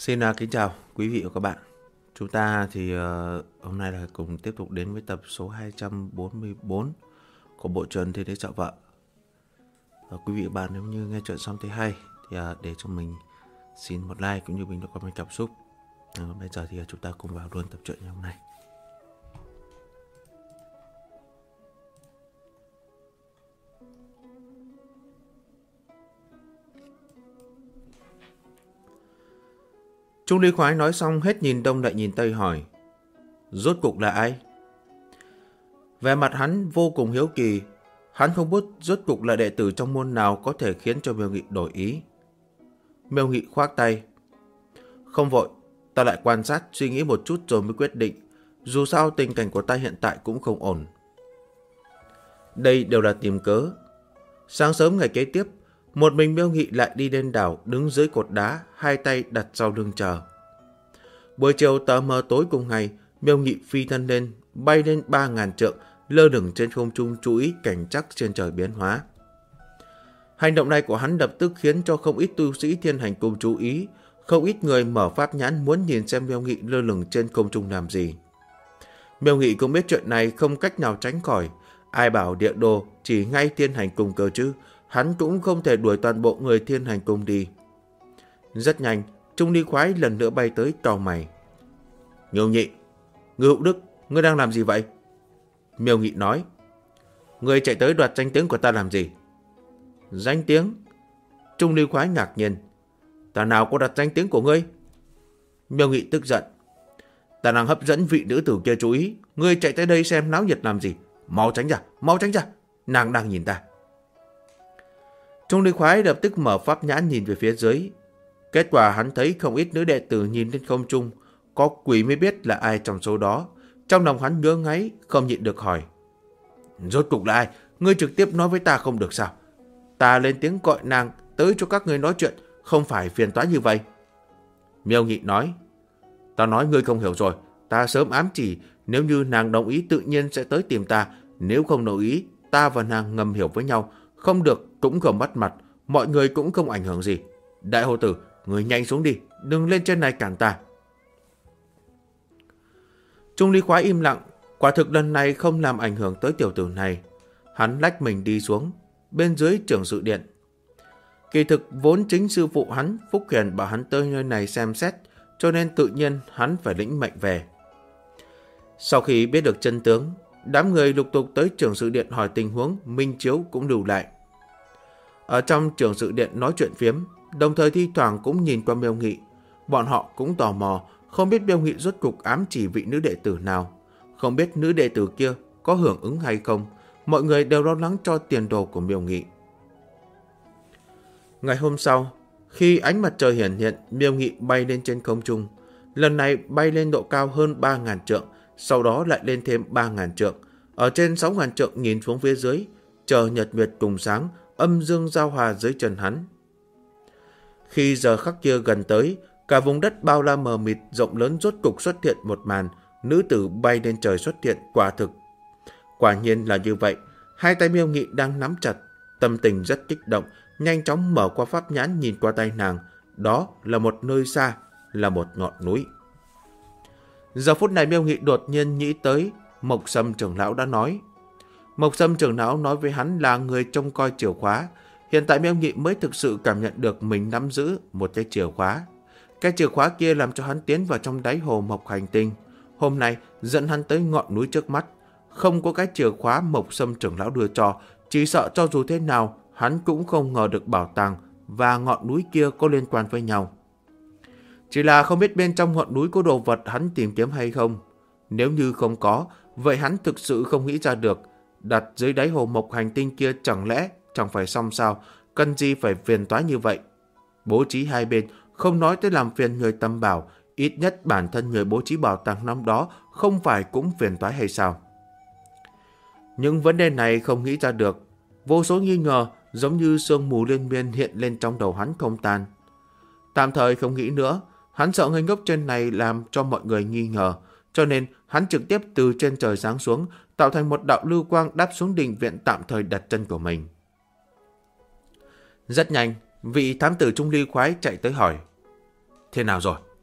Xin kính chào quý vị và các bạn. Chúng ta thì hôm nay là cùng tiếp tục đến với tập số 244 của bộ truyện Thế Thế Chợ Vợ. Quý vị và bạn nếu như nghe chuyện xong thấy hay thì để cho mình xin một like cũng như bình luận comment cảm xúc. Bây giờ thì chúng ta cùng vào luôn tập truyện ngày hôm nay. Trung Lý Khoái nói xong hết nhìn đông lại nhìn tây hỏi: rốt cục là ai? Vẻ mặt hắn vô cùng hiếu kỳ. Hắn không biết rốt cục là đệ tử trong môn nào có thể khiến cho Miêu Nghị đổi ý. Miêu Nghị khoác tay: không vội, ta lại quan sát suy nghĩ một chút rồi mới quyết định. Dù sao tình cảnh của ta hiện tại cũng không ổn. Đây đều là tìm cớ. Sáng sớm ngày kế tiếp, một mình Miêu Nghị lại đi lên đảo, đứng dưới cột đá, hai tay đặt sau lưng chờ. Buổi chiều tờ mờ tối cùng ngày, Miêu Nghị phi thân lên, bay lên 3.000 trượng, lơ lửng trên không trung chú ý cảnh sắc trên trời biến hóa. Hành động này của hắn lập tức khiến cho không ít tu sĩ Thiên Hành Cung chú ý, không ít người mở pháp nhãn muốn nhìn xem Miêu Nghị lơ lửng trên không trung làm gì. Miêu Nghị cũng biết chuyện này không cách nào tránh khỏi, ai bảo địa đồ chỉ ngay Thiên Hành Cung cơ chứ, hắn cũng không thể đuổi toàn bộ người Thiên Hành Cung đi. Rất nhanh, Trung Lý Khoái lần nữa bay tới cau mày. Miêu Nghị, Ngư Hữu Đức, ngươi đang làm gì vậy? Miêu Nghị nói: ngươi chạy tới đoạt danh tiếng của ta làm gì? Danh tiếng? Trung Lý Khoái ngạc nhiên: ta nào có đoạt danh tiếng của ngươi? Miêu Nghị tức giận: ta đang hấp dẫn vị nữ tử kia chú ý, ngươi chạy tới đây xem náo nhiệt làm gì? Mau tránh ra, mau tránh ra, nàng đang nhìn ta. Trung Lý Khoái lập tức mở pháp nhãn nhìn về phía dưới. Kết quả hắn thấy không ít nữ đệ tử nhìn lên không trung, có quỷ mới biết là ai trong số đó. Trong lòng hắn ngứa ngáy, không nhịn được hỏi: rốt cục là ai? Ngươi trực tiếp nói với ta không được sao? Ta lên tiếng gọi nàng tới cho các ngươi nói chuyện, không phải phiền toái như vậy. Miêu Nghị nói: ta nói ngươi không hiểu rồi, ta sớm ám chỉ, nếu như nàng đồng ý tự nhiên sẽ tới tìm ta, nếu không đồng ý, ta và nàng ngầm hiểu với nhau, không được cũng không bắt mặt, mọi người cũng không ảnh hưởng gì. Đại hồ tử, người nhanh xuống đi, đừng lên trên này cản ta. Trung Lý Khoái im lặng, quả thực lần này không làm ảnh hưởng tới tiểu tử này. Hắn lách mình đi xuống, bên dưới trưởng sự điện. Kỳ thực vốn chính sư phụ hắn, Phúc Hiền bảo hắn tới nơi này xem xét, cho nên tự nhiên hắn phải lĩnh mệnh về. Sau khi biết được chân tướng, đám người lục tục tới trưởng sự điện hỏi tình huống, minh chiếu cũng lưu lại. Ở trong trưởng sự điện nói chuyện phiếm, đồng thời thi thoảng cũng nhìn qua Miêu Nghị. Bọn họ cũng tò mò, không biết Miêu Nghị rốt cục ám chỉ vị nữ đệ tử nào, không biết nữ đệ tử kia có hưởng ứng hay không. Mọi người đều lo lắng cho tiền đồ của Miêu Nghị. Ngày hôm sau, khi ánh mặt trời hiển hiện, Miêu Nghị bay lên trên không trung. Lần này bay lên độ cao hơn 3.000 trượng, sau đó lại lên thêm 3.000 trượng. Ở trên 6.000 trượng nhìn xuống phía dưới, chờ nhật nguyệt cùng sáng, âm dương giao hòa dưới chân hắn. Khi giờ khắc kia gần tới, cả vùng đất bao la mờ mịt rộng lớn rốt cục xuất hiện một màn, nữ tử bay lên trời xuất hiện quả thực. Quả nhiên là như vậy, hai tay Miêu Nghị đang nắm chặt, tâm tình rất kích động, nhanh chóng mở qua pháp nhãn nhìn qua tay nàng, đó là một nơi xa, là một ngọn núi. Giờ phút này Miêu Nghị đột nhiên nghĩ tới Mộc Sâm trưởng lão đã nói. Mộc Sâm trưởng lão nói với hắn là người trông coi chìa khóa. Hiện tại Miêu Nghị mới thực sự cảm nhận được mình nắm giữ một cái chìa khóa. Cái chìa khóa kia làm cho hắn tiến vào trong đáy hồ Mộc Hành Tinh. Hôm nay dẫn hắn tới ngọn núi trước mắt. Không có cái chìa khóa Mộc Sâm trưởng lão đưa cho, chỉ sợ cho dù thế nào hắn cũng không ngờ được bảo tàng và ngọn núi kia có liên quan với nhau. Chỉ là không biết bên trong ngọn núi có đồ vật hắn tìm kiếm hay không. Nếu như không có, vậy hắn thực sự không nghĩ ra được. Đặt dưới đáy hồ Mộc Hành Tinh kia chẳng lẽ chẳng phải xong sao, cần gì phải phiền toái như vậy. Bố trí hai bên, không nói tới làm phiền người tâm bảo, ít nhất bản thân người bố trí bảo tàng năm đó không phải cũng phiền toái hay sao. Những vấn đề này không nghĩ ra được, vô số nghi ngờ giống như sương mù liên miên hiện lên trong đầu hắn không tan. Tạm thời không nghĩ nữa, hắn sợ ngây ngốc trên này làm cho mọi người nghi ngờ, cho nên hắn trực tiếp từ trên trời giáng xuống, tạo thành một đạo lưu quang đáp xuống đình viện tạm thời đặt chân của mình. Rất nhanh, vị thám tử Trung Lý Khoái chạy tới hỏi: thế nào rồi,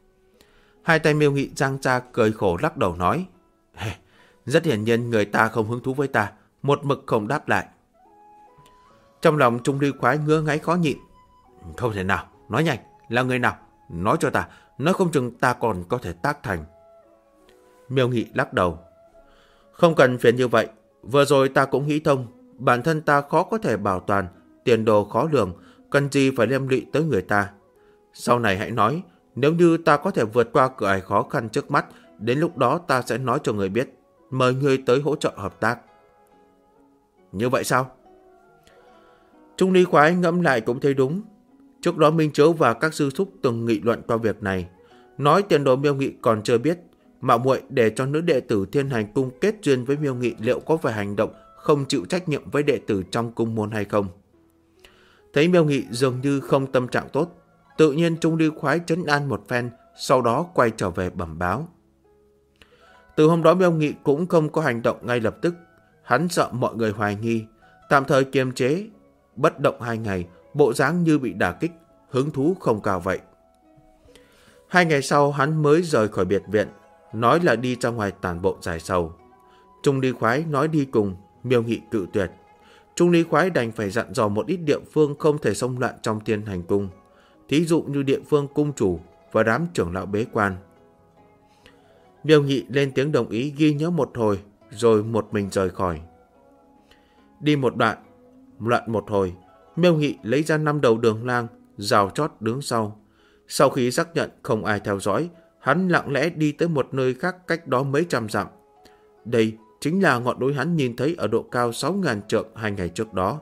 Hai tay Miêu Nghị giang ra cười khổ lắc đầu nói: Rất hiển nhiên người ta không hứng thú với ta, một mực không đáp lại. Trong lòng Trung Ly Khoái ngứa ngáy khó nhịn. Không thể nào, nói nhanh, là người nào? Nói cho ta, nói không chừng ta còn có thể tác thành. Miêu Nghị lắc đầu. Không cần phiền như vậy, vừa rồi ta cũng nghĩ thông, bản thân ta khó có thể bảo toàn, tiền đồ khó lường, cần gì phải liên lụy tới người ta. Sau này hãy nói, nếu như ta có thể vượt qua cửa ải khó khăn trước mắt, đến lúc đó ta sẽ nói cho người biết, mời người tới hỗ trợ hợp tác. Như vậy sao? Trung Ly Khoái ngẫm lại cũng thấy đúng. Trước đó Minh Chiếu và các sư thúc từng nghị luận qua việc này, nói tiền đồ Miêu Nghị còn chưa biết, mạo muội để cho nữ đệ tử Thiên Hành Cung kết duyên với Miêu Nghị liệu có phải hành động không chịu trách nhiệm với đệ tử trong cung môn hay không. Thấy Miêu Nghị dường như không tâm trạng tốt, tự nhiên Trung Ly Khoái trấn an một phen, sau đó quay trở về bẩm báo. Từ hôm đó Miêu Nghị cũng không có hành động ngay lập tức, hắn sợ mọi người hoài nghi, tạm thời kiềm chế, bất động 2 ngày, bộ dáng như bị đả kích, hứng thú không cao vậy. 2 ngày sau hắn mới rời khỏi biệt viện, nói là đi ra ngoài tản bộ giải sầu. Trung Ly Khoái nói đi cùng, Miêu Nghị cự tuyệt. Trung Ly Khoái đành phải dặn dò một ít địa phương không thể xông loạn trong Thiên Hành Cung, thí dụ như địa phương cung chủ và đám trưởng lão bế quan. Miêu Nghị lên tiếng đồng ý ghi nhớ một hồi, rồi một mình rời khỏi. Đi một đoạn một hồi, Miêu Nghị lấy ra 5 đầu đường lang, rào chót đứng sau. Sau khi xác nhận không ai theo dõi, hắn lặng lẽ đi tới một nơi khác cách đó mấy trăm dặm. Đây chính là ngọn núi hắn nhìn thấy ở độ cao 6.000 trượng 2 ngày trước đó.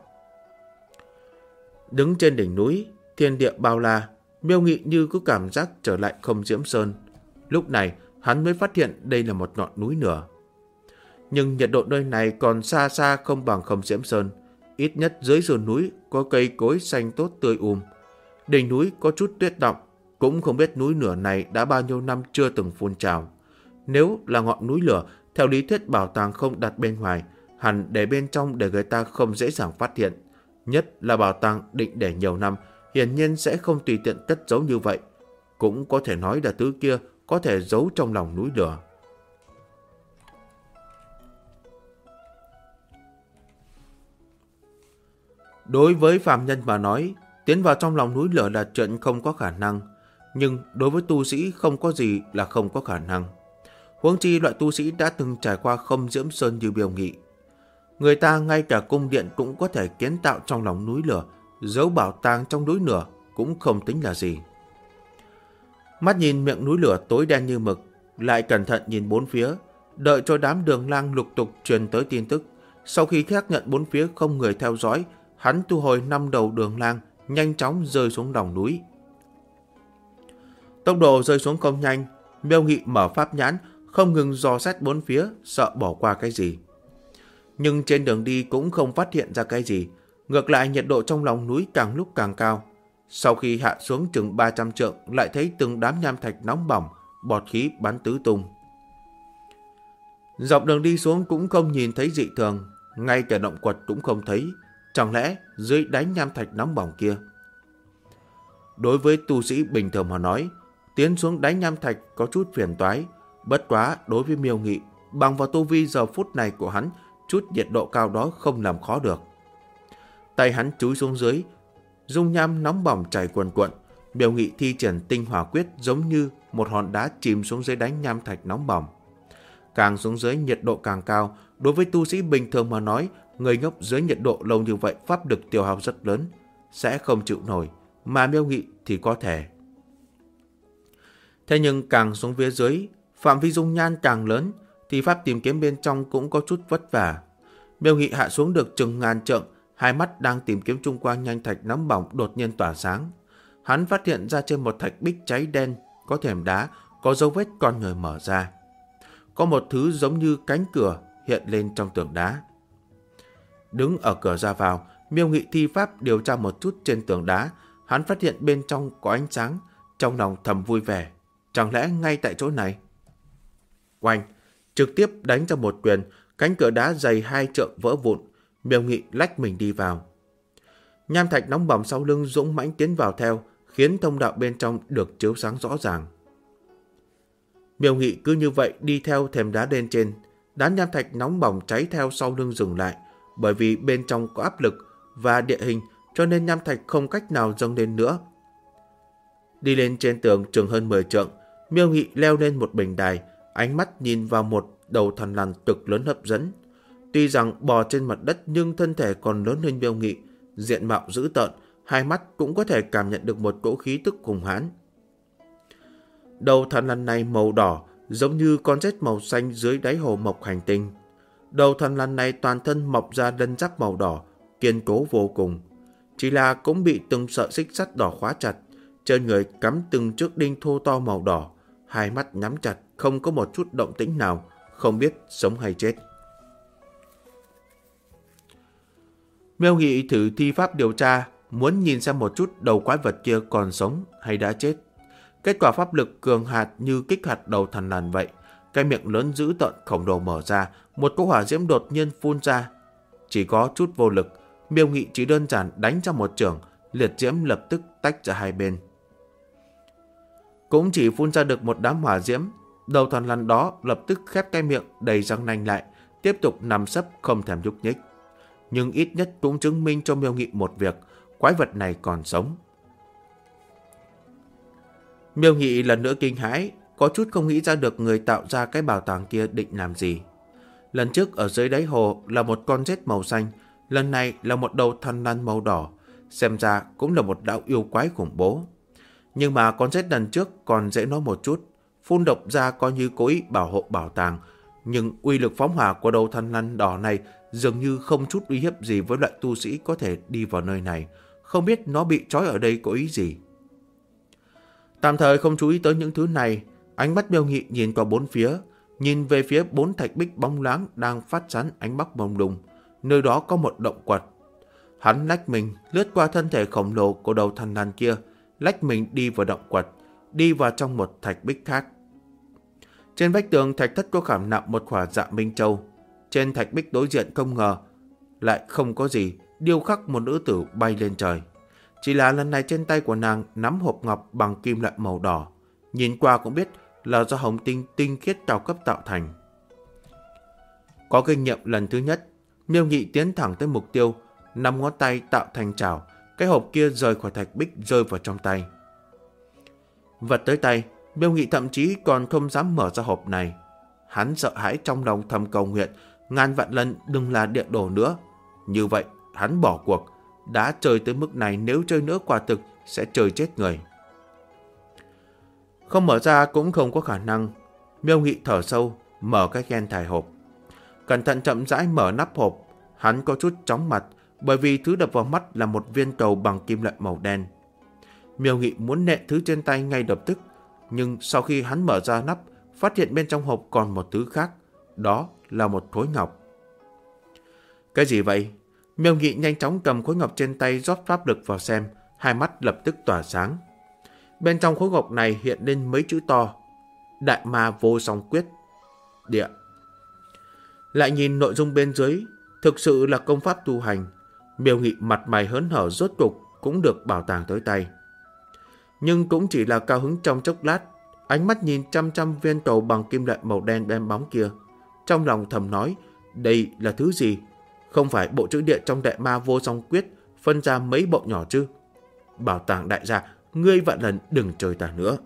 Đứng trên đỉnh núi, thiên địa bao la, Miêu Nghị như có cảm giác trở lại Không Diễm Sơn. Lúc này, hắn mới phát hiện đây là một ngọn núi lửa. Nhưng nhiệt độ nơi này còn xa xa không bằng Không Diễm Sơn. Ít nhất dưới sườn núi có cây cối xanh tốt tươi đỉnh núi có chút tuyết đọng, cũng không biết núi lửa này đã bao nhiêu năm chưa từng phun trào. Nếu là ngọn núi lửa, theo lý thuyết bảo tàng không đặt bên ngoài, hẳn để bên trong để người ta không dễ dàng phát hiện. Nhất là bảo tàng định để nhiều năm, hiển nhiên sẽ không tùy tiện cất giấu như vậy. Cũng có thể nói là thứ kia có thể giấu trong lòng núi lửa. Đối với phàm nhân mà nói, tiến vào trong lòng núi lửa là chuyện không có khả năng. Nhưng đối với tu sĩ không có gì là không có khả năng. Huống chi loại tu sĩ đã từng trải qua Không Diễm Sơn như Miêu Nghị. Người ta ngay cả cung điện cũng có thể kiến tạo trong lòng núi lửa, giấu bảo tàng trong núi lửa cũng không tính là gì. Mắt nhìn miệng núi lửa tối đen như mực, lại cẩn thận nhìn bốn phía, đợi cho đám đường lang lục tục truyền tới tin tức. Sau khi xác nhận bốn phía không người theo dõi, hắn thu hồi 5 đầu đường lang, nhanh chóng rơi xuống lòng núi. Tốc độ rơi xuống không nhanh, Miêu Nghị mở pháp nhãn, không ngừng dò xét bốn phía, sợ bỏ qua cái gì. Nhưng trên đường đi cũng không phát hiện ra cái gì, ngược lại nhiệt độ trong lòng núi càng lúc càng cao. Sau khi hạ xuống chừng 300 trượng, lại thấy từng đám nham thạch nóng bỏng, bọt khí bắn tứ tung. Dọc đường đi xuống cũng không nhìn thấy dị thường, ngay cả động quật cũng không thấy. Chẳng lẽ dưới đáy nham thạch nóng bỏng kia? Đối với tu sĩ bình thường mà nói, tiến xuống đáy nham thạch có chút phiền toái. Bất quá đối với Miêu Nghị, bằng vào tu vi giờ phút này của hắn, chút nhiệt độ cao đó không làm khó được. Tay hắn chúi xuống dưới, dung nham nóng bỏng chảy cuồn cuộn. Miêu Nghị thi triển tinh hỏa quyết giống như một hòn đá chìm xuống dưới đáy nham thạch nóng bỏng. Càng xuống dưới nhiệt độ càng cao, đối với tu sĩ bình thường mà nói, người ngốc dưới nhiệt độ lâu như vậy pháp lực tiêu hao rất lớn, sẽ không chịu nổi, mà Miêu Nghị thì có thể. Thế nhưng càng xuống phía dưới, phạm vi dung nhan càng lớn, thì pháp tìm kiếm bên trong cũng có chút vất vả. Miêu Nghị hạ xuống được chừng ngàn trượng, hai mắt đang tìm kiếm chung quanh nham thạch nóng bỏng đột nhiên tỏa sáng. Hắn phát hiện ra trên một thạch bích cháy đen, có thềm đá, có dấu vết con người mở ra. Có một thứ giống như cánh cửa hiện lên trong tường đá. Đứng ở cửa ra vào, Miêu Nghị thi pháp điều tra một chút trên tường đá. Hắn phát hiện bên trong có ánh sáng, trong lòng thầm vui vẻ. Chẳng lẽ ngay tại chỗ này? Oanh, trực tiếp đánh ra một quyền, cánh cửa đá dày 2 trượng vỡ vụn. Miêu Nghị lách mình đi vào. Nham thạch nóng bỏng sau lưng dũng mãnh tiến vào theo, khiến thông đạo bên trong được chiếu sáng rõ ràng. Miêu Nghị cứ như vậy đi theo thềm đá lên trên. Đá nham thạch nóng bỏng cháy theo sau lưng dừng lại, bởi vì bên trong có áp lực và địa hình cho nên nham thạch không cách nào dâng lên nữa. Đi lên trên tường chừng hơn 10 trượng, Miêu Nghị leo lên một bình đài, ánh mắt nhìn vào một đầu thằn lằn cực lớn hấp dẫn. Tuy rằng bò trên mặt đất nhưng thân thể còn lớn hơn Miêu Nghị, diện mạo dữ tợn, hai mắt cũng có thể cảm nhận được một cỗ khí tức hùng hãn. Đầu thằn lằn này màu đỏ, giống như con rết màu xanh dưới đáy hồ mộc hành tinh. Đầu thằn lằn này toàn thân mọc ra lân giáp màu đỏ, kiên cố vô cùng. Chỉ là cũng bị từng sợi xích sắt đỏ khóa chặt, trên người cắm từng chiếc đinh thô to màu đỏ, hai mắt nhắm chặt, không có một chút động tĩnh nào, không biết sống hay chết. Miêu Nghị thử thi pháp điều tra, muốn nhìn xem một chút đầu quái vật kia còn sống hay đã chết. Kết quả pháp lực cường hạt như kích hoạt đầu thằn lằn vậy. Cái miệng lớn dữ tợn khổng lồ mở ra, một cỗ hỏa diễm đột nhiên phun ra. Chỉ có chút vô lực, Miêu Nghị chỉ đơn giản đánh ra một chưởng, liệt diễm lập tức tách ra hai bên. Cũng chỉ phun ra được một đám hỏa diễm, đầu thằn lằn đó lập tức khép cái miệng đầy răng nanh lại, tiếp tục nằm sấp không thèm nhúc nhích. Nhưng ít nhất cũng chứng minh cho Miêu Nghị một việc, quái vật này còn sống. Miêu Nghị lần nữa kinh hãi, có chút không nghĩ ra được người tạo ra cái bảo tàng kia định làm gì. Lần trước ở dưới đáy hồ là một con rết màu xanh, lần này là một đầu thằn lằn màu đỏ, xem ra cũng là một đạo yêu quái khủng bố. Nhưng mà con rết lần trước còn dễ nói một chút, phun độc ra coi như cố ý bảo hộ bảo tàng, nhưng uy lực phóng hỏa của đầu thằn lằn đỏ này dường như không chút uy hiếp gì với loại tu sĩ có thể đi vào nơi này, không biết nó bị trói ở đây có ý gì. Tạm thời không chú ý tới những thứ này, ánh mắt Miêu Nghị nhìn qua bốn phía, nhìn về phía 4 thạch bích bóng láng đang phát sáng ánh bắc mông lung, nơi đó có một động quật. Hắn lách mình lướt qua thân thể khổng lồ của đầu thằn lằn kia, lách mình đi vào động quật, đi vào trong một thạch bích khác. Trên vách tường thạch thất có khảm nạm một quả dạ minh châu. Trên thạch bích đối diện không ngờ lại không có gì, điêu khắc một nữ tử bay lên trời. Chỉ là lần này trên tay của nàng nắm hộp ngọc bằng kim loại màu đỏ, nhìn qua cũng biết là do hồng tinh tinh khiết cao cấp tạo thành. Có kinh nghiệm lần thứ nhất, Miêu Nghị tiến thẳng tới mục tiêu, 5 ngón tay tạo thành chảo, cái hộp kia rời khỏi thạch bích rơi vào trong tay. Vật tới tay, Miêu Nghị thậm chí còn không dám mở ra hộp này. Hắn sợ hãi trong lòng thầm cầu nguyện, ngàn vạn lần đừng là địa đồ nữa. Như vậy, hắn bỏ cuộc. Đã chơi tới mức này, nếu chơi nữa quả thực sẽ chơi chết người. Không mở ra cũng không có khả năng. Miêu Nghị thở sâu, mở cái khen thải hộp. Cẩn thận chậm rãi mở nắp hộp. Hắn có chút chóng mặt, bởi vì thứ đập vào mắt là một viên cầu bằng kim loại màu đen. Miêu Nghị muốn nện thứ trên tay ngay lập tức, nhưng sau khi hắn mở ra nắp, phát hiện bên trong hộp còn một thứ khác. Đó là một khối ngọc. Cái gì vậy? Miêu Nghị nhanh chóng cầm khối ngọc trên tay rót pháp lực vào xem, hai mắt lập tức tỏa sáng. Bên trong khối ngọc này hiện lên mấy chữ to: Đại Ma Vô Song Quyết Địa. Lại nhìn nội dung bên dưới, thực sự là công pháp tu hành. Miêu Nghị mặt mày hớn hở, rốt cục cũng được bảo tàng tới tay. Nhưng cũng chỉ là cao hứng trong chốc lát, ánh mắt nhìn chăm chăm viên cầu bằng kim loại màu đen đen bóng kia, trong lòng thầm nói, đây là thứ gì? Không phải bộ chữ địa trong Đại Ma Vô Song Quyết phân ra mấy bộ nhỏ chứ? Bảo tàng đại gia, ngươi vạn lần đừng chơi ta nữa.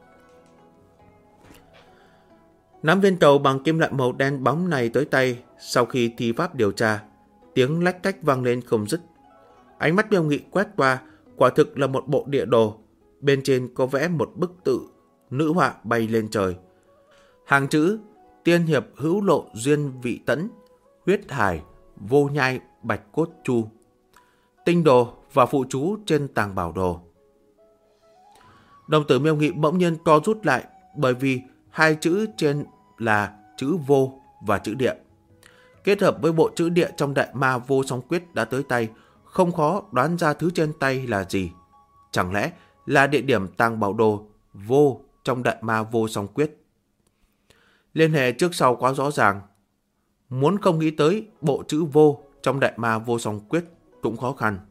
Nắm viên cầu bằng kim loại màu đen bóng này tới tay, sau khi thi pháp điều tra, tiếng lách cách vang lên không dứt. Ánh mắt Miêu Nghị quét qua, quả thực là một bộ địa đồ. Bên trên có vẽ một bức tự, nữ họa bay lên trời. Hàng chữ: Tiên hiệp hữu lộ duyên vị tẫn, huyết hải vô nhai bạch cốt chu. Tinh đồ và phụ chú trên tàng bảo đồ. Đồng tử Miêu Nghị bỗng nhiên co rút lại, bởi vì hai chữ trên là chữ vô và chữ địa. Kết hợp với bộ chữ địa trong Đại Ma Vô Song Quyết đã tới tay, không khó đoán ra thứ trên tay là gì. Chẳng lẽ là địa điểm tàng bảo đồ vô trong Đại Ma Vô Song Quyết? Liên hệ trước sau quá rõ ràng. Muốn không nghĩ tới bộ chữ vô trong Đại Ma Vô Song Quyết cũng khó khăn.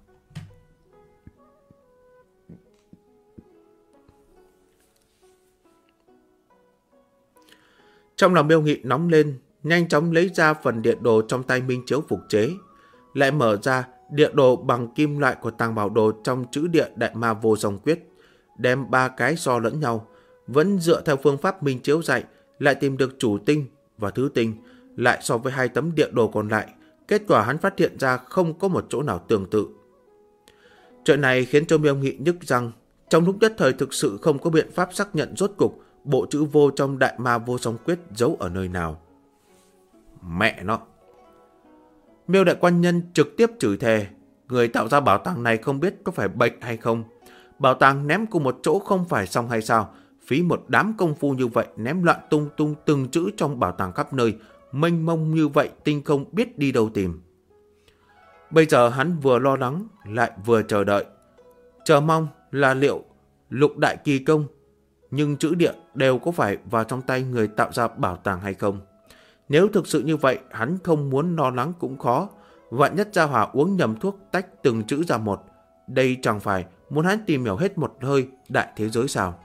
Trong lòng Miêu Nghị nóng lên, nhanh chóng lấy ra phần địa đồ trong tay Minh Chiếu phục chế, lại mở ra địa đồ bằng kim loại của tàng bảo đồ trong chữ địa Đại Ma Vô Song Quyết, đem 3 cái so lẫn nhau, vẫn dựa theo phương pháp Minh Chiếu dạy, lại tìm được chủ tinh và thứ tinh, lại so với 2 tấm địa đồ còn lại, kết quả hắn phát hiện ra không có một chỗ nào tương tự. Chuyện này khiến cho Miêu Nghị nhức răng, trong lúc nhất thời thực sự không có biện pháp xác nhận rốt cục bộ chữ vô trong Đại Ma Vô Song Quyết giấu ở nơi nào. Mẹ nó! Miêu đại quan nhân trực tiếp chửi thề, người tạo ra bảo tàng này không biết có phải bệnh hay không. Bảo tàng ném cùng một chỗ không phải xong hay sao? Phí một đám công phu như vậy ném loạn tung tung từng chữ trong bảo tàng khắp nơi, mênh mông như vậy tinh không biết đi đâu tìm. Bây giờ hắn vừa lo lắng lại vừa chờ đợi, chờ mong là liệu lục đại kỳ công nhưng chữ địa đều có phải vào trong tay người tạo ra bảo tàng hay không. Nếu thực sự như vậy, hắn không muốn lo lắng cũng khó. Vạn nhất Gia Hỏa uống nhầm thuốc tách từng chữ ra một, đây chẳng phải muốn hắn tìm hiểu hết một hơi đại thế giới sao?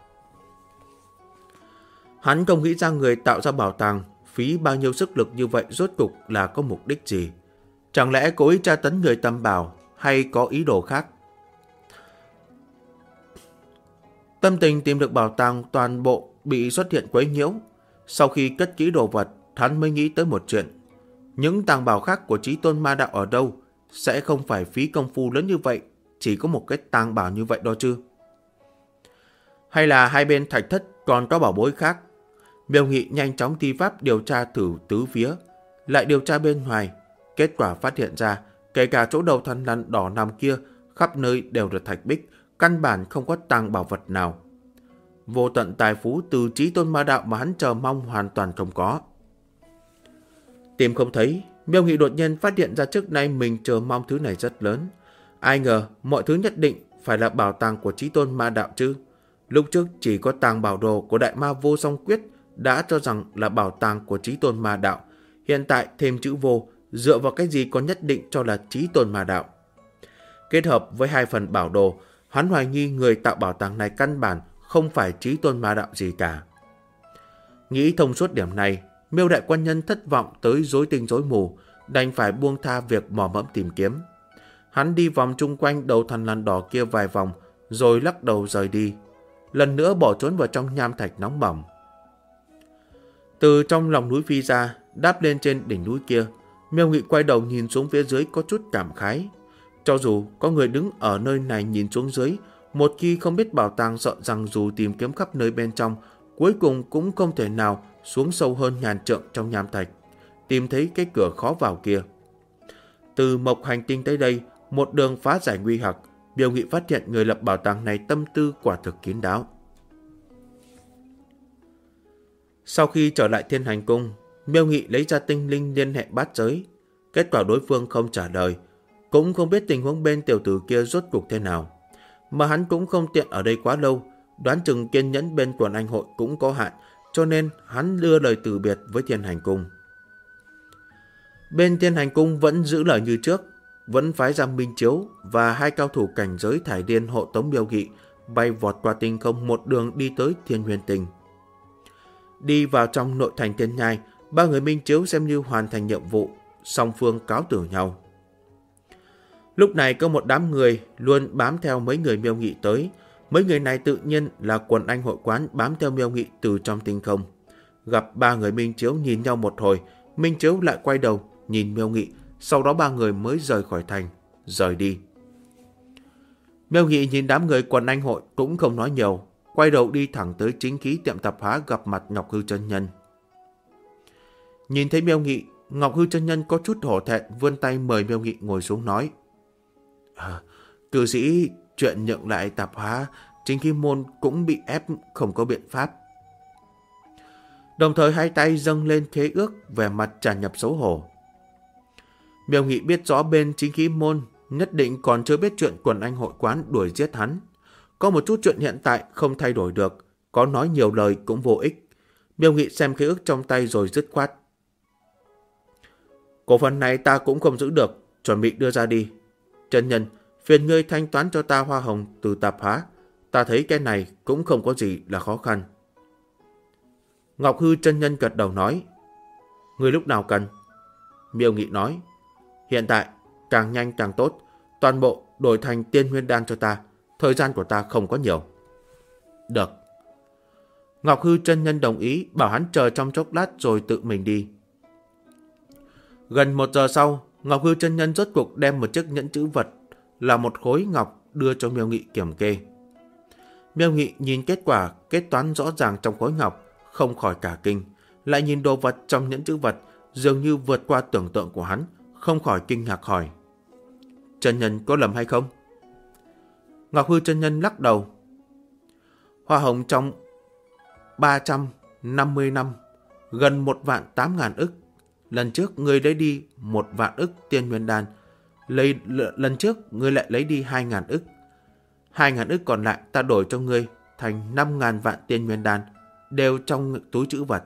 Hắn không nghĩ ra người tạo ra bảo tàng phí bao nhiêu sức lực như vậy rốt cục là có mục đích gì? Chẳng lẽ cố ý tra tấn người Tam Bảo hay có ý đồ khác? Tâm tình tìm được bảo tàng toàn bộ bị xuất hiện quấy nhiễu. Sau khi cất kỹ đồ vật, hắn mới nghĩ tới một chuyện. Những tàng bảo khác của Chí Tôn Ma Đạo ở đâu? Sẽ không phải phí công phu lớn như vậy, chỉ có một cái tàng bảo như vậy đó chứ? Hay là hai bên thạch thất còn có bảo bối khác? Miêu Nghị nhanh chóng thi pháp điều tra thử tứ phía, lại điều tra bên ngoài. Kết quả phát hiện ra, kể cả chỗ đầu thần lằn đỏ nằm kia, khắp nơi đều là thạch bích, căn bản không có tàng bảo vật nào. Vô tận tài phú từ Chí Tôn Ma Đạo mà hắn chờ mong hoàn toàn không có. Tìm không thấy, Miêu Nghị đột nhiên phát hiện ra trước nay mình chờ mong thứ này rất lớn. Ai ngờ mọi thứ nhất định phải là bảo tàng của Chí Tôn Ma Đạo chứ. Lúc trước chỉ có tàng bảo đồ của Đại Ma Vô Song Quyết đã cho rằng là bảo tàng của Chí Tôn Ma Đạo. Hiện tại thêm chữ vô, dựa vào cái gì có nhất định cho là Chí Tôn Ma Đạo. Kết hợp với hai phần bảo đồ, hắn hoài nghi người tạo bảo tàng này căn bản không phải Chí Tôn Ma Đạo gì cả. Nghĩ thông suốt điểm này, Miêu đại quan nhân thất vọng tới rối tinh rối mù, đành phải buông tha việc mò mẫm tìm kiếm. Hắn đi vòng chung quanh đầu thần lằn đỏ kia vài vòng, rồi lắc đầu rời đi, lần nữa bỏ trốn vào trong nham thạch nóng bỏng. Từ trong lòng núi phi ra, đáp lên trên đỉnh núi kia, Miêu Nghị quay đầu nhìn xuống phía dưới có chút cảm khái. Cho dù có người đứng ở nơi này nhìn xuống dưới, một khi không biết bảo tàng sợ rằng dù tìm kiếm khắp nơi bên trong, cuối cùng cũng không thể nào xuống sâu hơn ngàn trượng trong nham thạch, tìm thấy cái cửa khó vào kia. Từ Mộc Hành Tinh tới đây, một đường phá giải nguy hặc, Miêu Nghị phát hiện người lập bảo tàng này tâm tư quả thực kín đáo. Sau khi trở lại Thiên Hành Cung, Miêu Nghị lấy ra tinh linh liên hệ bát giới. Kết quả đối phương không trả lời, cũng không biết tình huống bên tiểu tử kia rốt cuộc thế nào. Mà hắn cũng không tiện ở đây quá lâu, đoán chừng kiên nhẫn bên quần anh hội cũng có hạn, cho nên hắn đưa lời từ biệt với Thiên Hành Cung. Bên Thiên Hành Cung vẫn giữ lời như trước, vẫn phái ra Minh Chiếu và hai cao thủ cảnh giới thải điên hộ tống Miêu Nghị bay vọt qua tinh không một đường đi tới Thiên Huyền Tinh. Đi vào trong nội thành Thiên Nhai, ba người Minh Chiếu xem như hoàn thành nhiệm vụ, song phương cáo từ nhau. Lúc này có một đám người luôn bám theo mấy người Miêu Nghị tới. Mấy người này tự nhiên là quần anh hội quán bám theo Miêu Nghị từ trong tinh không. Gặp ba người Minh Chiếu nhìn nhau một hồi, Minh Chiếu lại quay đầu nhìn Miêu Nghị, sau đó ba người mới rời khỏi thành, rời đi. Miêu Nghị nhìn đám người quần anh hội cũng không nói nhiều, quay đầu đi thẳng tới chính khí tiệm tạp hóa gặp mặt Ngọc Hư chân nhân. Nhìn thấy Miêu Nghị, Ngọc Hư chân nhân có chút hổ thẹn vươn tay mời Miêu Nghị ngồi xuống nói: Cư sĩ, chuyện nhượng lại tạp hóa, chính khí môn cũng bị ép không có biện pháp. Đồng thời hai tay dâng lên khế ước, vẻ mặt tràn ngập xấu hổ. Miêu Nghị biết rõ bên chính khí môn nhất định còn chưa biết chuyện quần anh hội quán đuổi giết hắn. Có một chút chuyện hiện tại không thay đổi được, có nói nhiều lời cũng vô ích. Miêu Nghị xem khế ước trong tay rồi dứt khoát: Cổ phần này ta cũng không giữ được, chuẩn bị đưa ra đi. Chân nhân, phiền ngươi thanh toán cho ta hoa hồng từ tạp hóa. Ta thấy cái này cũng không có gì là khó khăn. Ngọc Hư chân nhân gật đầu nói, ngươi lúc nào cần? Miêu Nghị nói, hiện tại, càng nhanh càng tốt, toàn bộ đổi thành tiên nguyên đan cho ta, thời gian của ta không có nhiều. Được. Ngọc Hư chân nhân đồng ý, bảo hắn chờ trong chốc lát rồi tự mình đi. Gần 1 giờ sau, Ngọc Hư chân nhân rốt cuộc đem một chiếc nhẫn chữ vật là một khối ngọc đưa cho Miêu Nghị kiểm kê. Miêu Nghị nhìn kết quả kết toán rõ ràng trong khối ngọc, không khỏi cả kinh, lại nhìn đồ vật trong nhẫn chữ vật dường như vượt qua tưởng tượng của hắn, không khỏi kinh ngạc hỏi, chân nhân có lầm hay không? Ngọc Hư chân nhân lắc đầu. Hoa hồng trong 350 năm, gần 1.800.000 ức. Lần trước ngươi lấy đi 1.000.000 ức tiên nguyên đan, lần trước ngươi lại lấy đi 2.000 ức. 2.000 ức còn lại ta đổi cho ngươi thành 5.000 vạn tiên nguyên đan, đều trong túi trữ vật.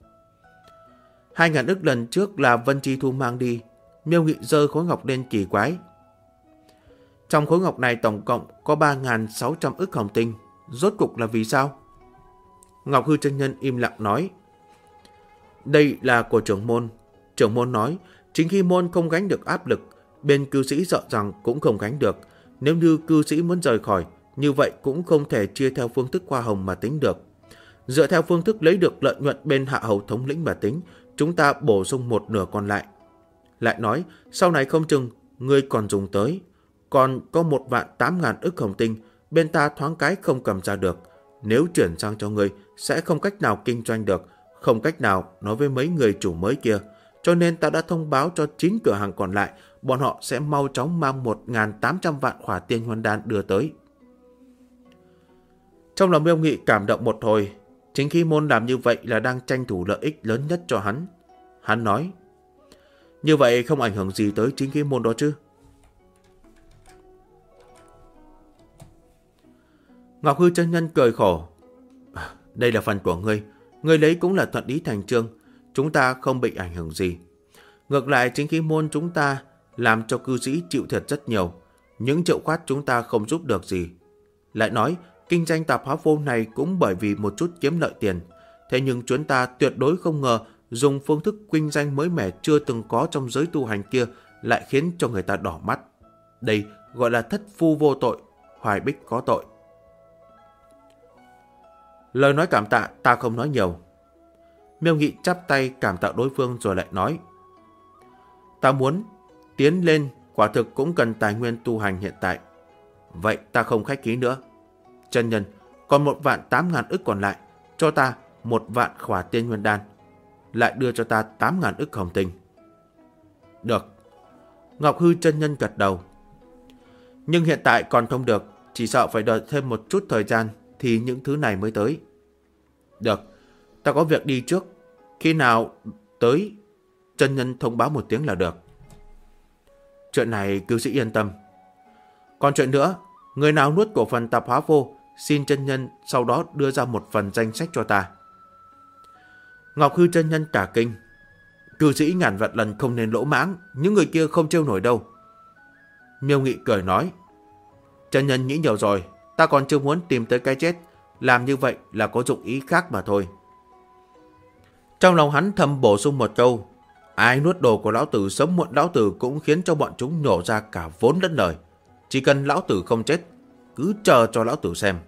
2.000 ức lần trước là Vân Chi Thu mang đi. Miêu Nghị giơ khối ngọc lên kỳ quái. Trong khối ngọc này tổng cộng có 3.600 ức hồng tinh, rốt cục là vì sao? Ngọc Hư chân nhân im lặng nói, đây là của trưởng môn. Trưởng môn nói, chính khi môn không gánh được áp lực, bên cư sĩ sợ rằng cũng không gánh được. Nếu như cư sĩ muốn rời khỏi, như vậy cũng không thể chia theo phương thức hoa hồng mà tính được. Dựa theo phương thức lấy được lợi nhuận bên hạ hầu thống lĩnh mà tính, chúng ta bổ sung 1/2 còn lại. Lại nói, sau này không chừng, ngươi còn dùng tới. Còn có 1.800.000 ức hồng tinh, bên ta thoáng cái không cầm ra được. Nếu chuyển sang cho ngươi, sẽ không cách nào kinh doanh được, không cách nào nói với mấy người chủ mới kia. Cho nên ta đã thông báo cho 9 cửa hàng còn lại, bọn họ sẽ mau chóng mang 1.800 vạn khỏa tiên nguyên đan đưa tới. Trong lòng Miêu Nghị cảm động một hồi, chính khi môn làm như vậy là đang tranh thủ lợi ích lớn nhất cho hắn. Hắn nói, như vậy không ảnh hưởng gì tới chính khí môn đó chứ? Ngọc Hư chân nhân cười khổ, đây là phần của ngươi, ngươi lấy cũng là thuận lý thành chương, chúng ta không bị ảnh hưởng gì. Ngược lại chính khí môn chúng ta làm cho cư sĩ chịu thiệt rất nhiều, những triệu khoát chúng ta không giúp được gì. Lại nói, kinh doanh tạp hóa phô này cũng bởi vì một chút kiếm lợi tiền, thế nhưng chúng ta tuyệt đối không ngờ dùng phương thức kinh doanh mới mẻ chưa từng có trong giới tu hành kia lại khiến cho người ta đỏ mắt. Đây gọi là thất phu vô tội, hoài bích có tội. Lời nói cảm tạ ta không nói nhiều. Miêu Nghị chắp tay cảm tạ đối phương rồi lại nói, ta muốn tiến lên quả thực cũng cần tài nguyên tu hành hiện tại. Vậy ta không khách khí nữa. Chân nhân, còn 1.800.000 ức còn lại, cho ta 1.000 khỏa tiên nguyên đan, lại đưa cho ta 8.000 ức hồng tinh. Được. Ngọc Hư chân nhân gật đầu. Nhưng hiện tại còn không được, chỉ sợ phải đợi thêm một chút thời gian thì những thứ này mới tới. Được, ta có việc đi trước, khi nào tới chân nhân thông báo một tiếng là được. Chuyện này cư sĩ yên tâm. Còn chuyện nữa, người nào nuốt cổ phần tạp hóa vô, xin chân nhân sau đó đưa ra một phần danh sách cho ta. Ngọc Hư chân nhân cả kinh. Cư sĩ ngàn vạn lần không nên lỗ mãng, những người kia không trêu nổi đâu. Miêu Nghị cười nói, chân nhân nghĩ nhiều rồi, ta còn chưa muốn tìm tới cái chết, làm như vậy là có dụng ý khác mà thôi. Trong lòng hắn thầm bổ sung một câu, ai nuốt đồ của lão tử sớm muộn lão tử cũng khiến cho bọn chúng nhổ ra cả vốn lẫn lời. Chỉ cần lão tử không chết, cứ chờ cho lão tử xem.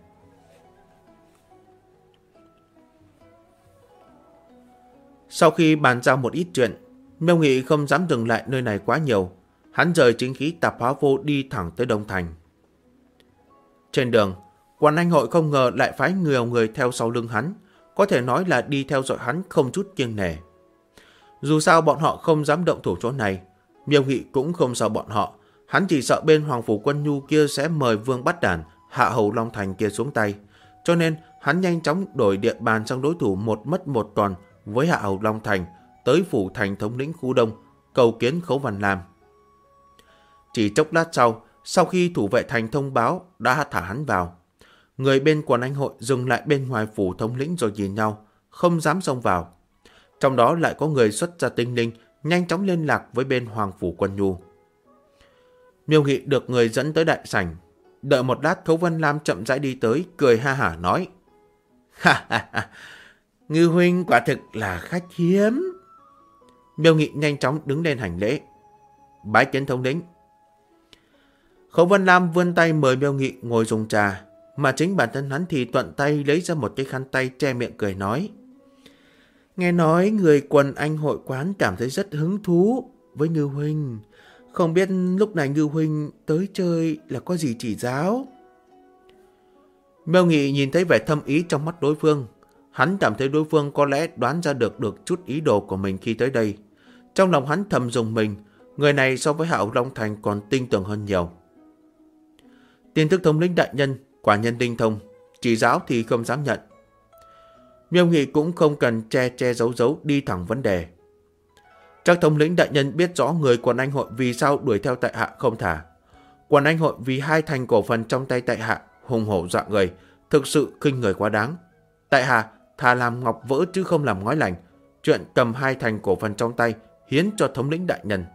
Sau khi bàn giao một ít chuyện, Miêu Nghị không dám dừng lại nơi này quá nhiều. Hắn rời chính khí tạp hóa vô đi thẳng tới Đông Thành. Trên đường, Quan Anh Hội không ngờ lại phái nhiều người theo sau lưng hắn, có thể nói là đi theo dõi hắn không chút kiêng nể. Dù sao bọn họ không dám động thủ chỗ này, Miêu Nghị cũng không sợ bọn họ, hắn chỉ sợ bên Hoàng Phủ Quân Nhu kia sẽ mời Vương Bát Đản, Hạ Hầu Long Thành kia xuống tay, cho nên hắn nhanh chóng đổi địa bàn sang đối thủ một mất một còn với Hạ Hầu Long Thành, tới phủ thành thống lĩnh khu Đông, cầu kiến Khấu Văn Lam. Chỉ chốc lát sau khi thủ vệ thành thông báo đã thả hắn vào, người bên Quần Anh Hội dừng lại bên ngoài phủ thống lĩnh rồi nhìn nhau, không dám xông vào. Trong đó lại có người xuất ra tinh linh, nhanh chóng liên lạc với bên Hoàng Phủ Quân Nhu. Miêu Nghị được người dẫn tới đại sảnh. Đợi một lát, Khấu Văn Lam chậm rãi đi tới, cười ha hả nói, ha ha ha, Ngư huynh quả thực là khách hiếm. Miêu Nghị nhanh chóng đứng lên hành lễ. Bái kiến thống lĩnh. Khấu Vân Lam vươn tay mời Miêu Nghị ngồi dùng trà, mà chính bản thân hắn thì thuận tay lấy ra một cái khăn tay che miệng cười nói. Nghe nói người quần anh hội quán cảm thấy rất hứng thú với Ngư huynh. Không biết lúc này Ngư huynh tới chơi là có gì chỉ giáo? Miêu Nghị nhìn thấy vẻ thâm ý trong mắt đối phương. Hắn cảm thấy đối phương có lẽ đoán ra được chút ý đồ của mình khi tới đây. Trong lòng hắn thầm dùng mình, người này so với Hạo Long Thành còn tinh tường hơn nhiều. Tin tức thống lĩnh đại nhân, quả nhân tinh thông, chỉ giáo thì không dám nhận. Miêu Nghị cũng không cần che giấu đi thẳng vấn đề. Chắc thống lĩnh đại nhân biết rõ người quần anh hội vì sao đuổi theo tại hạ không thả. Quần anh hội vì 2 thành cổ phần trong tay tại hạ hùng hổ dọa người, thực sự khinh người quá đáng. Tại hạ thà làm ngọc vỡ chứ không làm ngói lành, chuyện cầm 2 thành cổ phần trong tay hiến cho thống lĩnh đại nhân.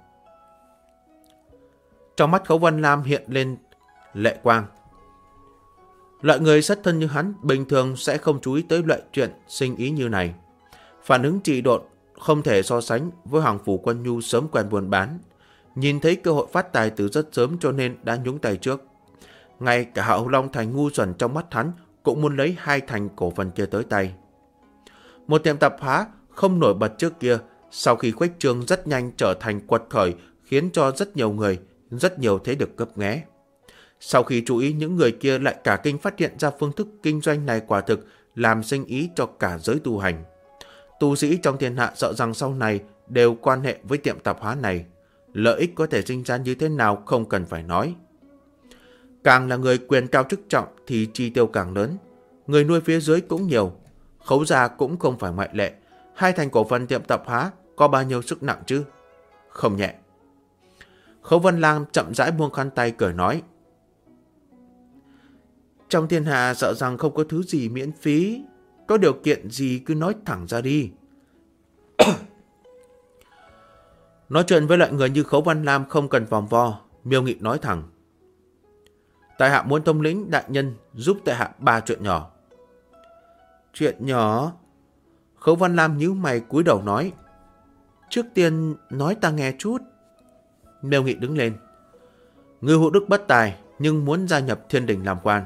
Trong mắt Khấu Vân Lam hiện lên lệ quang. Loại người xuất thân như hắn bình thường sẽ không chú ý tới loại chuyện sinh ý như này. Phản ứng trị độn không thể so sánh với Hoàng Phủ Quân Nhu sớm quen buôn bán. Nhìn thấy cơ hội phát tài từ rất sớm cho nên đã nhúng tay trước. Ngay cả Hạo Long Thành ngu xuẩn trong mắt hắn cũng muốn lấy 2 thành cổ phần kia tới tay. Một tiệm tạp hóa không nổi bật trước kia, sau khi khuếch trương rất nhanh trở thành quật khởi, khiến cho rất nhiều người, rất nhiều thế lực cấp nghé. Sau khi chú ý, những người kia lại cả kinh phát hiện ra phương thức kinh doanh này quả thực làm sinh ý cho cả giới tu hành. Tu sĩ trong thiên hạ sợ rằng sau này đều quan hệ với tiệm tạp hóa này. Lợi ích có thể sinh ra như thế nào không cần phải nói. Càng là người quyền cao chức trọng thì chi tiêu càng lớn. Người nuôi phía dưới cũng nhiều. Khấu gia cũng không phải ngoại lệ. 2 thành cổ phần tiệm tạp hóa có bao nhiêu sức nặng chứ? Không nhẹ. Khấu Vân Lam chậm rãi buông khăn tay cười nói. Trong thiên hạ sợ rằng không có thứ gì miễn phí. Có điều kiện gì cứ nói thẳng ra đi. Nói chuyện với loại người như Khấu Vân Lam không cần vòng vo. Miêu Nghị nói thẳng. Tại hạ muốn thống lĩnh đại nhân giúp tại hạ 3 chuyện nhỏ. Chuyện nhỏ? Khấu Vân Lam nhíu mày cúi đầu nói. Trước tiên nói ta nghe chút. Miêu Nghị đứng lên. Ngư Hữu Đức bất tài nhưng muốn gia nhập Thiên Đình làm quan.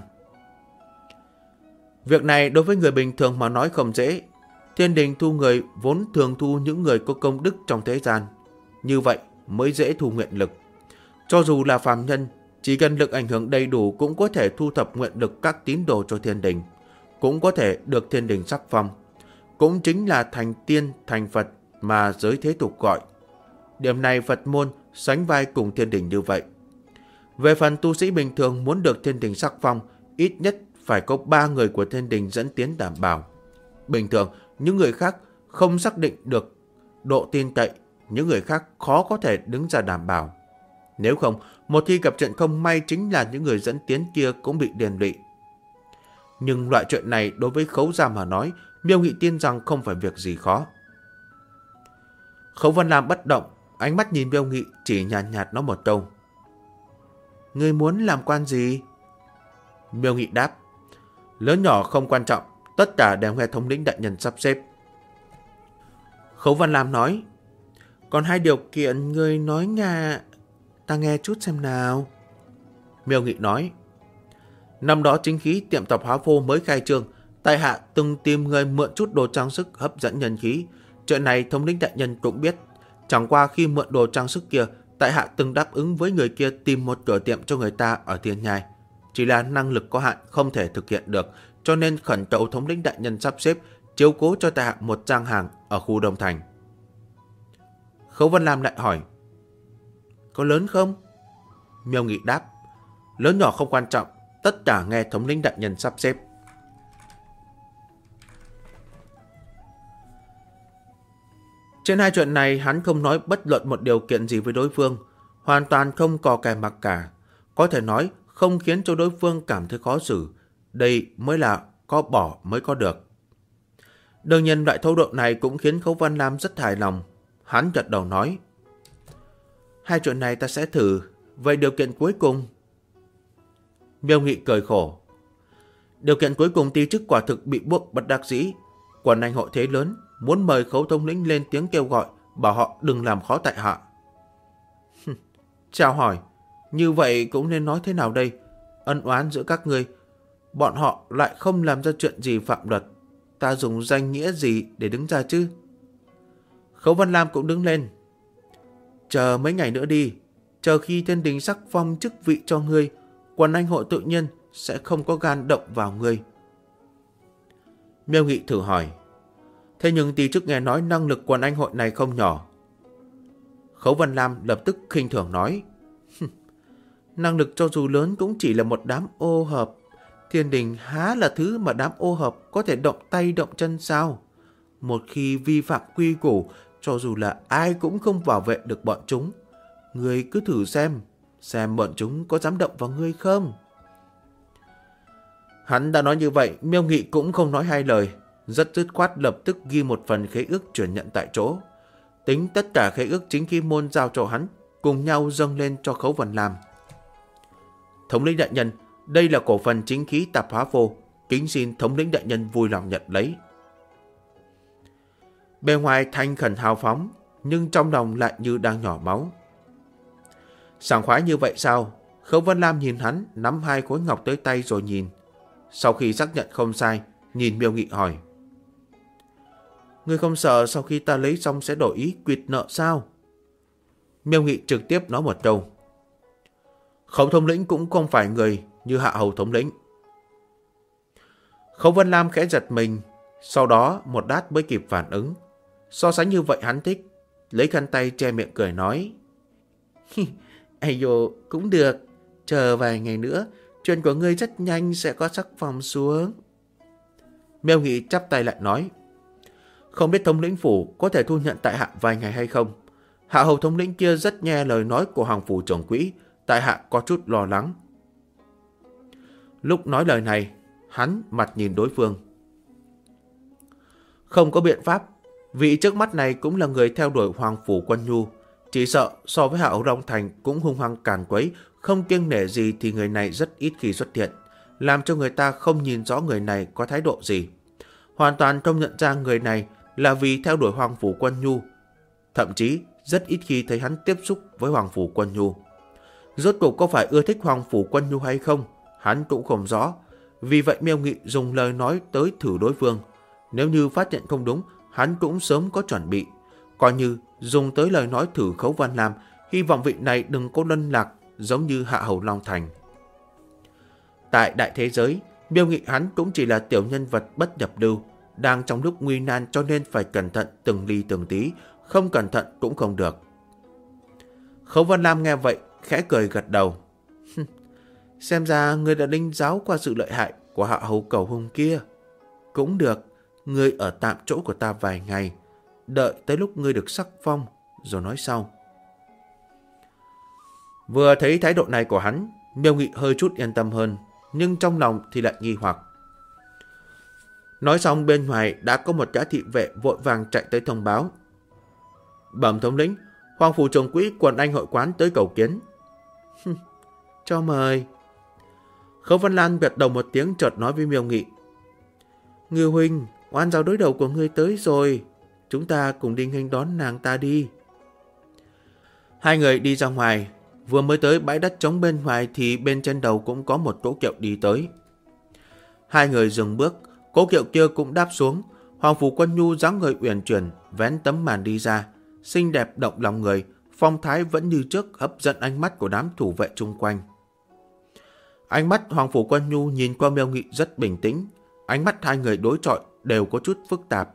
Việc này đối với người bình thường mà nói không dễ. Thiên Đình thu người vốn thường thu những người có công đức trong thế gian. Như vậy mới dễ thu nguyện lực. Cho dù là phàm nhân, chỉ cần lực ảnh hưởng đầy đủ cũng có thể thu thập nguyện lực các tín đồ cho Thiên Đình. Cũng có thể được Thiên Đình sắc phong. Cũng chính là thành tiên, thành Phật mà giới thế tục gọi. Điểm này Phật môn sánh vai cùng Thiên Đình như vậy. Về phần tu sĩ bình thường muốn được Thiên Đình sắc phong, ít nhất phải có 3 người của Thiên Đình dẫn tiến đảm bảo. Bình thường, những người khác không xác định được độ tin cậy, những người khác khó có thể đứng ra đảm bảo. Nếu không, một khi gặp chuyện không may chính là những người dẫn tiến kia cũng bị liên lụy. Nhưng loại chuyện này đối với Khấu gia mà nói, Miêu Nghị tin rằng không phải việc gì khó. Khấu Vân Lam bất động, ánh mắt nhìn Miêu Nghị chỉ nhàn nhạt nói một câu. Ngươi muốn làm quan gì? Miêu Nghị đáp. Lớn nhỏ không quan trọng, tất cả đều nghe thống lĩnh đại nhân sắp xếp. Khấu Vân Lam nói. Còn 2 điều kiện ngươi nói nghe, ta nghe chút xem nào. Miêu Nghị nói. Năm đó chính khí tiệm tạp hóa phô mới khai trương, tại hạ từng tìm người mượn chút đồ trang sức hấp dẫn nhân khí. Chuyện này thống lĩnh đại nhân cũng biết. Chẳng qua khi mượn đồ trang sức kia, tại hạ từng đáp ứng với người kia tìm một cửa tiệm cho người ta ở Thiên Nhai. Chỉ là năng lực có hạn không thể thực hiện được, cho nên khẩn cầu thống lĩnh đại nhân sắp xếp chiếu cố cho tại hạ một trang hàng ở khu Đông Thành. Khấu Vân Lam lại hỏi. Có lớn không? Miêu Nghị đáp. Lớn nhỏ không quan trọng, tất cả nghe thống lĩnh đại nhân sắp xếp. Trên 2 chuyện này hắn không nói bất luận một điều kiện gì với đối phương, hoàn toàn không cò kè mặc cả. Có thể nói không khiến cho đối phương cảm thấy khó xử. Đây mới là có bỏ mới có được. Đương nhiên loại thái độ này cũng khiến Khấu Vân Lam rất hài lòng. Hắn gật đầu nói. 2 chuyện này ta sẽ thử. Vậy điều kiện cuối cùng? Miêu Nghị cười khổ. Điều kiện cuối cùng ti chức quả thực bị buộc bất đắc dĩ. quần anh hội thế lớn, muốn mời Khấu thống lĩnh lên tiếng kêu gọi, bảo họ đừng làm khó tại hạ. Chào hỏi, như vậy cũng nên nói thế nào đây? Ân oán giữa các ngươi, bọn họ lại không làm ra chuyện gì phạm luật, ta dùng danh nghĩa gì để đứng ra chứ? Khấu Văn Lam cũng đứng lên. Chờ mấy ngày nữa đi, chờ khi thiên đình sắc phong chức vị cho ngươi, quần anh hội tự nhiên sẽ không có gan động vào ngươi. Miêu Nghị thử hỏi, thế nhưng tí trước nghe nói năng lực quần anh hội này không nhỏ. Khấu Văn Lam lập tức khinh thường nói, năng lực cho dù lớn cũng chỉ là một đám ô hợp. Thiên đình há là thứ mà đám ô hợp có thể động tay động chân sao? Một khi vi phạm quy củ, cho dù là ai cũng không bảo vệ được bọn chúng. Ngươi cứ thử xem bọn chúng có dám động vào ngươi không? Hắn đã nói như vậy, Miêu Nghị cũng không nói hai lời, rất dứt khoát lập tức ghi một phần khế ước chuyển nhận tại chỗ. Tính tất cả khế ước chính khí môn giao cho hắn, cùng nhau dâng lên cho Khấu Văn Lam. Thống lĩnh đại nhân, đây là cổ phần chính khí tạp hóa vô, kính xin thống lĩnh đại nhân vui lòng nhận lấy. Bề ngoài thanh khẩn hào phóng, nhưng trong lòng lại như đang nhỏ máu. Sảng khoái như vậy sao? Khấu Văn Lam nhìn hắn, nắm hai khối ngọc tới tay rồi nhìn. Sau khi xác nhận không sai, nhìn Miêu Nghị hỏi, ngươi không sợ sau khi ta lấy xong sẽ đổi ý quỵt nợ sao? Miêu Nghị trực tiếp nói một câu, Khấu thống lĩnh cũng không phải người như Hạ hầu thống lĩnh. Khấu Văn Lam khẽ giật mình, sau đó một đát mới kịp phản ứng. So sánh như vậy hắn thích, lấy khăn tay che miệng cười nói, ây dồ, cũng được, chờ vài ngày nữa, chuyện của ngươi rất nhanh sẽ có sắc phong xuống. Miêu Nghị chắp tay lại nói, không biết thống lĩnh phủ có thể thu nhận tại hạ vài ngày hay không? Hạ hầu thống lĩnh kia rất nghe lời nói của Hoàng phủ trưởng quỹ, tại hạ có chút lo lắng. Lúc nói lời này, hắn mặt nhìn đối phương. Không có biện pháp, vị trước mắt này cũng là người theo đuổi Hoàng phủ Quân Nhu, chỉ sợ so với Hạ hầu Long Thành cũng hung hăng càn quấy, không kiêng nể gì thì người này rất ít khi xuất hiện, làm cho người ta không nhìn rõ người này có thái độ gì. Hoàn toàn không nhận ra người này là vì theo đuổi Hoàng phủ Quân Nhu, thậm chí rất ít khi thấy hắn tiếp xúc với Hoàng phủ Quân Nhu. Rốt cuộc có phải ưa thích Hoàng phủ Quân Nhu hay không, hắn cũng không rõ. Vì vậy Miêu Nghị dùng lời nói tới thử đối phương. Nếu như phát hiện không đúng, hắn cũng sớm có chuẩn bị. Coi như dùng tới lời nói thử Khấu Văn Lam, hy vọng vị này đừng có lân lạc giống như Hạ hầu Long Thành. Tại đại thế giới, Miêu Nghị hắn cũng chỉ là tiểu nhân vật bất nhập lưu, đang trong lúc nguy nan cho nên phải cẩn thận từng ly từng tí, không cẩn thận cũng không được. Khấu Văn Lam nghe vậy, khẽ cười gật đầu. Xem ra ngươi đã linh giáo qua sự lợi hại của Hạ hầu cầu hùng kia. Cũng được, ngươi ở tạm chỗ của ta vài ngày, đợi tới lúc ngươi được sắc phong, rồi nói sau. Vừa thấy thái độ này của hắn, Miêu Nghị hơi chút yên tâm hơn, nhưng trong lòng thì lại nghi hoặc. Nói xong bên ngoài đã có một gã thị vệ vội vàng chạy tới thông báo. Bẩm thống lĩnh, Hoàng phủ trưởng quỹ quần anh hội quán tới cầu kiến. Cho mời. Khấu Văn Lan gật đầu một tiếng chợt nói với Miêu Nghị. Ngư huynh, oan giáo đối đầu của ngươi tới rồi, chúng ta cùng đi nghênh đón nàng ta đi. Hai người đi ra ngoài, vừa mới tới bãi đất trống bên ngoài thì bên trên đầu cũng có một cỗ kiệu đi tới. Hai người dừng bước, cỗ kiệu kia cũng đáp xuống. Hoàng phủ Quân Nhu dáng người uyển chuyển vén tấm màn đi ra, xinh đẹp động lòng người, phong thái vẫn như trước hấp dẫn ánh mắt của đám thủ vệ chung quanh. Ánh mắt Hoàng phủ Quân Nhu nhìn qua Miêu Nghị rất bình tĩnh, ánh mắt hai người đối chọi đều có chút phức tạp.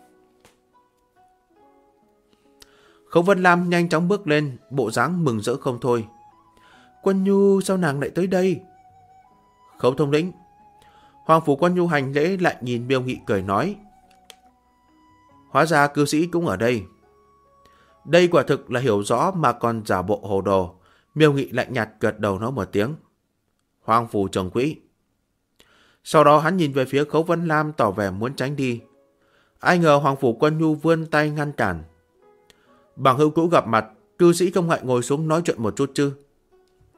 Khấu Văn Lam nhanh chóng bước lên, bộ dáng mừng rỡ không thôi. Quân Nhu, sao nàng lại tới đây? Khấu thống lĩnh. Hoàng phủ Quân Nhu hành lễ lại nhìn Miêu Nghị cười nói. Hóa ra cư sĩ cũng ở đây. Đây quả thực là hiểu rõ mà còn giả bộ hồ đồ. Miêu Nghị lạnh nhạt gật đầu nói một tiếng. Hoàng phủ trưởng quỹ. Sau đó hắn nhìn về phía Khấu Văn Lam tỏ vẻ muốn tránh đi. Ai ngờ Hoàng phủ Quân Nhu vươn tay ngăn cản. Bằng hữu cũ gặp mặt, cư sĩ không ngại ngồi xuống nói chuyện một chút chứ?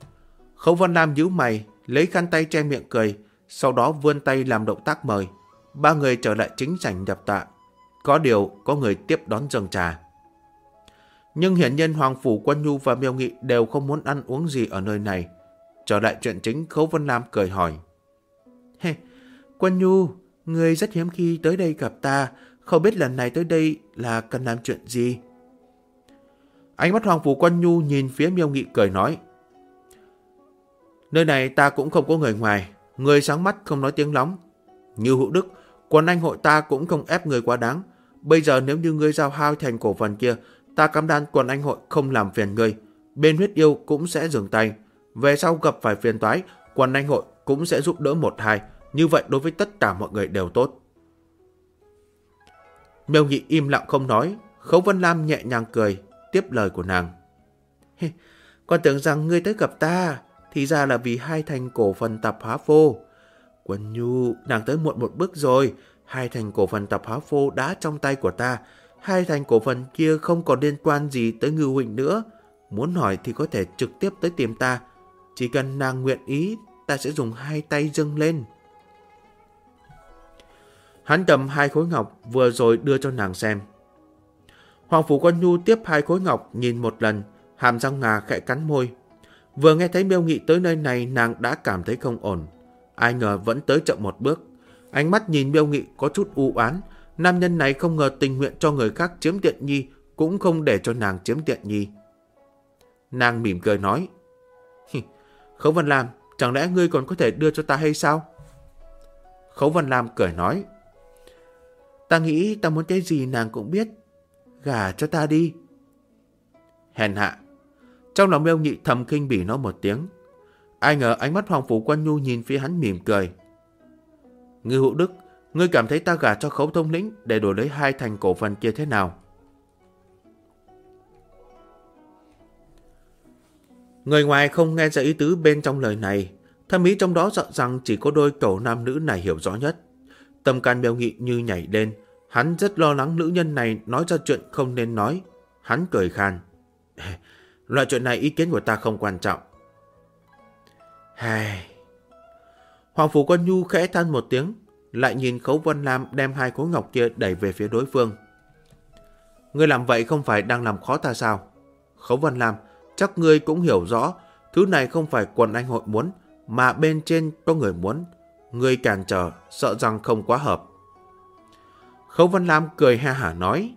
Khấu Văn Lam nhíu mày, lấy khăn tay che miệng cười, sau đó vươn tay làm động tác mời. ba người trở lại chính sảnh nhập tọa. Có điều có người tiếp đón dâng trà. Nhưng hiển nhiên Hoàng Phủ Quân Nhu và Miêu Nghị đều không muốn ăn uống gì ở nơi này. Trở lại chuyện chính, Khấu Vân Lam cười hỏi. Quân Nhu, người rất hiếm khi tới đây gặp ta, không biết lần này tới đây là cần làm chuyện gì? Ánh mắt Hoàng Phủ Quân Nhu nhìn phía Miêu Nghị cười nói. Nơi này ta cũng không có người ngoài, người sáng mắt không nói tiếng lóng. Như Hữu Đức, Quần Anh hội ta cũng không ép người quá đáng. Bây giờ nếu như ngươi giao 2 thành cổ phần kia, ta cam đoan Quần Anh hội không làm phiền ngươi. Bên Huyết Yêu cũng sẽ dừng tay. Về sau gặp phải phiền toái, Quần Anh hội cũng sẽ giúp đỡ 1-2. Như vậy đối với tất cả mọi người đều tốt. Miêu Nghị im lặng không nói. Khấu Vân Lam nhẹ nhàng cười, tiếp lời của nàng. Con tưởng rằng ngươi tới gặp ta, thì ra là vì 2 thành cổ phần Tạp Hóa Phô. Quân Nhu, nàng tới muộn một bước rồi. 2 thành cổ phần Tạp Hóa Phô đã trong tay của ta. 2 thành cổ phần kia không còn liên quan gì tới Ngưu Huỳnh nữa. Muốn hỏi thì có thể trực tiếp tới tìm ta. Chỉ cần nàng nguyện ý, ta sẽ dùng 2 tay dâng lên. Hắn cầm 2 khối ngọc vừa rồi đưa cho nàng xem. Hoàng Phủ Quân Nhu tiếp 2 khối ngọc nhìn một lần, hàm răng ngà khẽ cắn môi. Vừa nghe thấy Miêu Nghị tới nơi này, nàng đã cảm thấy không ổn. Ai ngờ vẫn tới chậm một bước. Ánh mắt nhìn Miêu Nghị có chút u oán. Nam nhân này không ngờ tình nguyện cho người khác chiếm tiện nghi, cũng không để cho nàng chiếm tiện nghi. Nàng mỉm cười nói. Khấu Vân Lam, chẳng lẽ ngươi còn có thể đưa cho ta hay sao? Khấu Vân Lam cười nói. Ta nghĩ ta muốn cái gì nàng cũng biết. Gả cho ta đi. Hèn hạ. Trong lòng Miêu Nghị thầm khinh bỉ nó một tiếng. Ai ngờ ánh mắt Hoàng Phủ Quân Nhu nhìn phía hắn mỉm cười. Ngưu Hữu Đức, ngươi cảm thấy ta gả cho Khấu Thống lĩnh để đổi lấy 2 thành cổ phần kia thế nào? Người ngoài không nghe ra ý tứ bên trong lời này. Thâm ý trong đó sợ rằng chỉ có đôi cẩu nam nữ này hiểu rõ nhất. Tâm can Miêu Nghị như nhảy lên. Hắn rất lo lắng nữ nhân này nói ra chuyện không nên nói. Hắn cười khan. Loại chuyện này ý kiến của ta không quan trọng. Hoàng Phủ Quân Nhu khẽ than một tiếng, lại nhìn Khấu Vân Lam đem 2 khối ngọc kia đẩy về phía đối phương. Ngươi làm vậy không phải đang làm khó ta sao? Khấu Vân Lam, chắc ngươi cũng hiểu rõ, thứ này không phải Quần Anh hội muốn, mà bên trên có người muốn. Ngươi cản trở, sợ rằng không quá hợp. Khấu Vân Lam cười ha hả nói.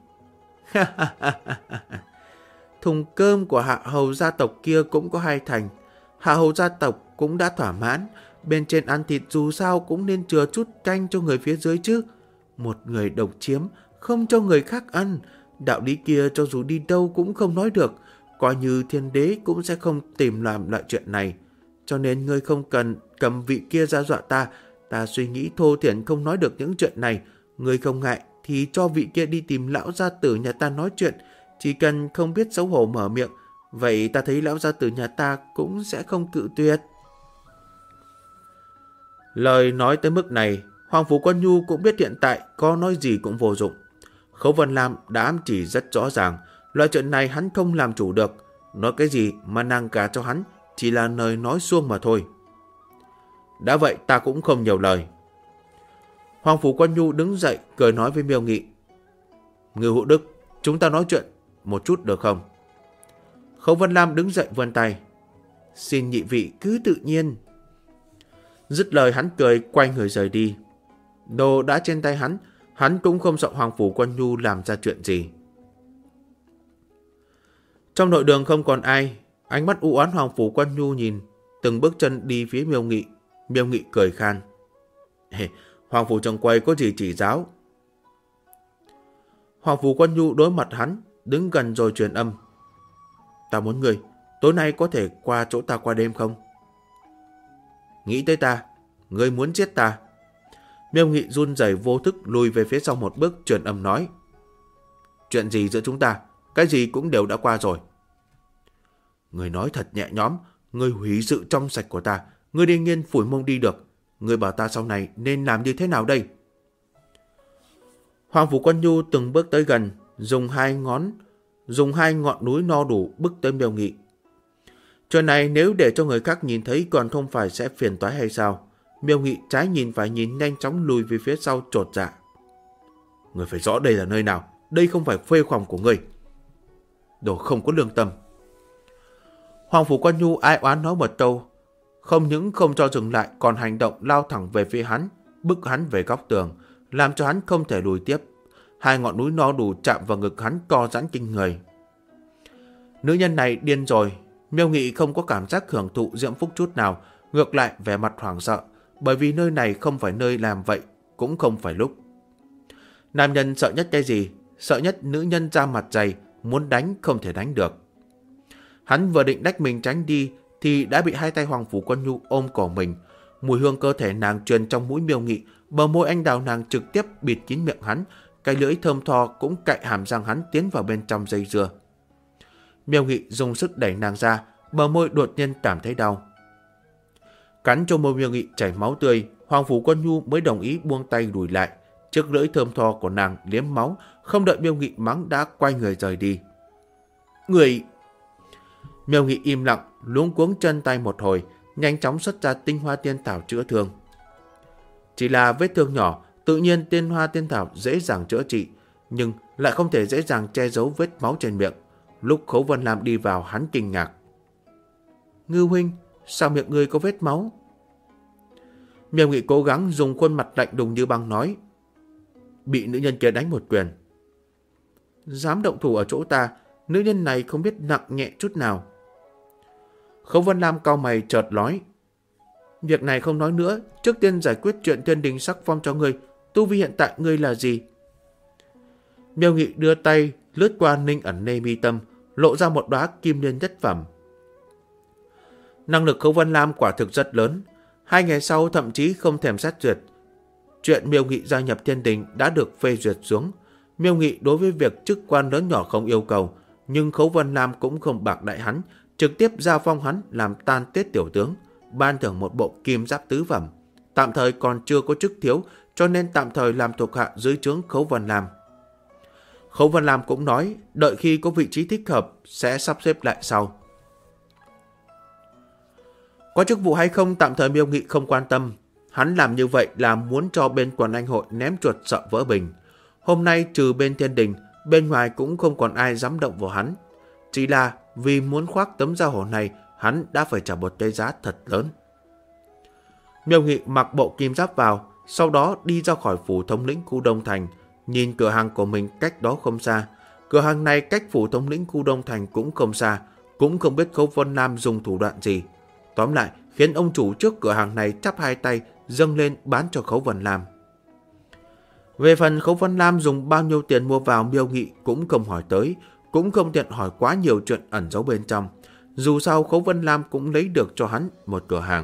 Thùng cơm của Hạ Hầu gia tộc kia cũng có 2 thành. Hạ Hầu gia tộc cũng đã thỏa mãn. Bên trên ăn thịt dù sao cũng nên chừa chút canh cho người phía dưới chứ. Một người độc chiếm, không cho người khác ăn. Đạo lý kia cho dù đi đâu cũng không nói được. Coi như thiên đế cũng sẽ không tìm làm loại chuyện này. Cho nên ngươi không cần cầm vị kia ra dọa ta. Ta suy nghĩ thô thiển không nói được những chuyện này. Ngươi không ngại thì cho vị kia đi tìm lão gia tử nhà ta nói chuyện. Chỉ cần không biết xấu hổ mở miệng, vậy ta thấy lão gia tử nhà ta cũng sẽ không cự tuyệt. Lời nói tới mức này, Hoàng Phủ Quân Nhu cũng biết hiện tại có nói gì cũng vô dụng. Khấu Vân Lam đã ám chỉ rất rõ ràng, loại chuyện này hắn không làm chủ được. Nói cái gì mà nàng gả cho hắn chỉ là lời nói suông mà thôi. Đã vậy ta cũng không nhiều lời. Hoàng Phủ Quân Nhu đứng dậy cười nói với Miêu Nghị. Ngưu Hữu Đức, chúng ta nói chuyện một chút được không? Khấu Vân Lam đứng dậy vươn tay. Xin nhị vị cứ tự nhiên. Dứt lời hắn cười quay người rời đi. Đồ đã trên tay hắn cũng không sợ Hoàng Phủ Quân Nhu làm ra chuyện gì. Trong nội đường không còn ai. Ánh mắt u oán Hoàng Phủ Quân Nhu nhìn từng bước chân đi phía Miêu Nghị. Miêu Nghị cười khan. Hoàng Phủ Trần Quầy có gì chỉ giáo? Hoàng Phủ Quân Nhu đối mặt hắn, đứng gần rồi truyền âm. Ta muốn ngươi, tối nay có thể qua chỗ ta qua đêm không? Nghĩ tới ta, ngươi muốn giết ta. Miêu Nghị run rẩy vô thức lùi về phía sau một bước, truyền âm nói. Chuyện gì giữa chúng ta, cái gì cũng đều đã qua rồi. Ngươi nói thật nhẹ nhõm, ngươi hủy sự trong sạch của ta, ngươi đương nhiên phủi mông đi được. Ngươi bảo ta sau này nên làm như thế nào đây? Hoàng Phủ Quân Nhu từng bước tới gần, dùng hai ngọn núi no đủ bức tới Miêu Nghị. Chuyện này nếu để cho người khác nhìn thấy còn không phải sẽ phiền toái hay sao? Miêu Nghị trái nhìn phải nhìn, nhanh chóng lùi về phía sau chột dạ. Người phải rõ đây là nơi nào, đây không phải khuê phòng của người. Đồ không có lương tâm. Hoàng Phủ Quan Nhu ai oán nói một câu, không những không cho dừng lại còn hành động lao thẳng về phía hắn, bức hắn về góc tường, làm cho hắn không thể lùi tiếp. Hai ngọn núi no đủ chạm vào ngực hắn co giãn kinh người. Nữ nhân này điên rồi. Miêu Nghị không có cảm giác hưởng thụ diễm phúc chút nào, ngược lại vẻ mặt hoảng sợ, bởi vì nơi này không phải nơi làm vậy, cũng không phải lúc. Nam nhân sợ nhất cái gì? Sợ nhất nữ nhân da mặt dày, muốn đánh không thể đánh được. Hắn vừa định đách mình tránh đi thì đã bị hai tay Hoàng Phủ Quan Nhu ôm cổ mình. Mùi hương cơ thể nàng truyền trong mũi Miêu Nghị, bờ môi anh đào nàng trực tiếp bịt kín miệng hắn, cái lưỡi thơm tho cũng cạy hàm răng hắn tiến vào bên trong dây dưa. Miêu Nghị dùng sức đẩy nàng ra, bờ môi đột nhiên cảm thấy đau. Cắn cho môi Miêu Nghị chảy máu tươi, Hoàng Phủ Quan Nhu mới đồng ý buông tay lùi lại. Chiếc lưỡi thơm tho của nàng liếm máu, không đợi Miêu Nghị mắng đã quay người rời đi. Người... Miêu Nghị im lặng, luống cuống chân tay một hồi, nhanh chóng xuất ra tinh hoa tiên thảo chữa thương. Chỉ là vết thương nhỏ, tự nhiên tinh hoa tiên thảo dễ dàng chữa trị, nhưng lại không thể dễ dàng che giấu vết máu trên miệng. Lúc Khấu Vân Lam đi vào, hắn kinh ngạc. Ngưu huynh, sao miệng ngươi có vết máu? Miêu Nghị cố gắng dùng khuôn mặt lạnh đùng như băng nói. Bị nữ nhân kia đánh một quyền. Dám động thủ ở chỗ ta, nữ nhân này không biết nặng nhẹ chút nào. Khấu Vân Lam cau mày chợt nói. Việc này không nói nữa, trước tiên giải quyết chuyện thiên đình sắc phong cho ngươi. Tu vi hiện tại ngươi là gì? Miêu Nghị đưa tay lướt qua ninh ẩn nê mi tâm, lộ ra một đóa kim liên nhất phẩm. Năng lực Khấu Vân Lam quả thực rất lớn. 2 ngày sau thậm chí không thèm xét duyệt. Chuyện Miêu Nghị gia nhập thiên đình đã được phê duyệt xuống. Miêu Nghị đối với việc chức quan lớn nhỏ không yêu cầu, nhưng Khấu Vân Lam cũng không bạc đại hắn, trực tiếp giao phong hắn làm tan tiết tiểu tướng, ban thưởng một bộ kim giáp tứ phẩm. Tạm thời còn chưa có chức thiếu, cho nên tạm thời làm thuộc hạ dưới trướng Khấu Vân Lam. Khấu Vân Lam cũng nói, đợi khi có vị trí thích hợp sẽ sắp xếp lại sau. Có chức vụ hay không tạm thời Miêu Nghị không quan tâm. Hắn làm như vậy là muốn cho bên Quần Anh Hội ném chuột sợ vỡ bình. Hôm nay trừ bên thiên đình, bên ngoài cũng không còn ai dám động vào hắn. Chỉ là vì muốn khoác tấm da hổ này, hắn đã phải trả một cái giá thật lớn. Miêu Nghị mặc bộ kim giáp vào, sau đó đi ra khỏi phủ thống lĩnh khu Đông Thành, nhìn cửa hàng của mình cách đó không xa. Cửa hàng này cách phủ thống lĩnh khu Đông Thành cũng không xa, cũng không biết Khấu Vân Lam dùng thủ đoạn gì. Tóm lại, khiến ông chủ trước cửa hàng này chắp hai tay, dâng lên bán cho Khấu Vân Lam. Về phần Khấu Vân Lam dùng bao nhiêu tiền mua vào, Miêu Nghị cũng không hỏi tới, cũng không tiện hỏi quá nhiều chuyện ẩn giấu bên trong. Dù sao Khấu Vân Lam cũng lấy được cho hắn một cửa hàng.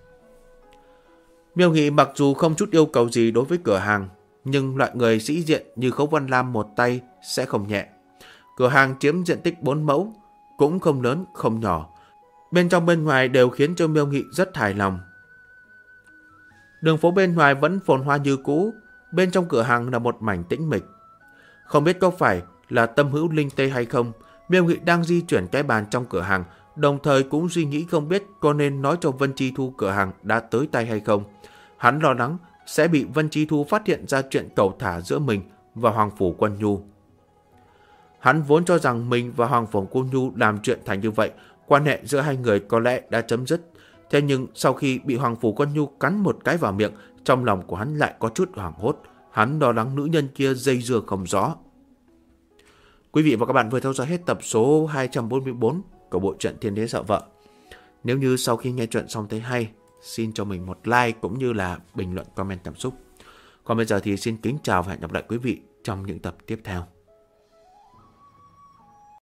Miêu Nghị mặc dù không chút yêu cầu gì đối với cửa hàng, nhưng loại người sĩ diện như Khấu Vân Lam một tay sẽ không nhẹ. Cửa hàng chiếm diện tích 4 mẫu, cũng không lớn không nhỏ. Bên trong bên ngoài đều khiến cho Miêu Nghị rất hài lòng. Đường phố bên ngoài vẫn phồn hoa như cũ, bên trong cửa hàng là một mảnh tĩnh mịch. Không biết có phải là tâm hữu linh tê hay không, Miêu Nghị đang di chuyển cái bàn trong cửa hàng, đồng thời cũng suy nghĩ không biết có nên nói cho Vân Chi Thu cửa hàng đã tới tay hay không. Hắn lo lắng sẽ bị Vân Chi Thu phát hiện ra chuyện cẩu thả giữa mình và Hoàng Phủ Quan Nhu. Hắn vốn cho rằng mình và Hoàng Phủ Quan Nhu làm chuyện thành như vậy, quan hệ giữa hai người có lẽ đã chấm dứt. Thế nhưng sau khi bị Hoàng Phủ Quan Nhu cắn một cái vào miệng, trong lòng của hắn lại có chút hoảng hốt. Hắn lo lắng nữ nhân kia dây dưa không rõ. Quý vị và các bạn vừa theo dõi hết tập số 244 của bộ truyện Thiên Đế Sợ Vợ. Nếu như sau khi nghe chuyện xong thấy hay, xin cho mình một like cũng như là bình luận comment cảm xúc. Còn bây giờ thì xin kính chào và hẹn gặp lại quý vị trong những tập tiếp theo.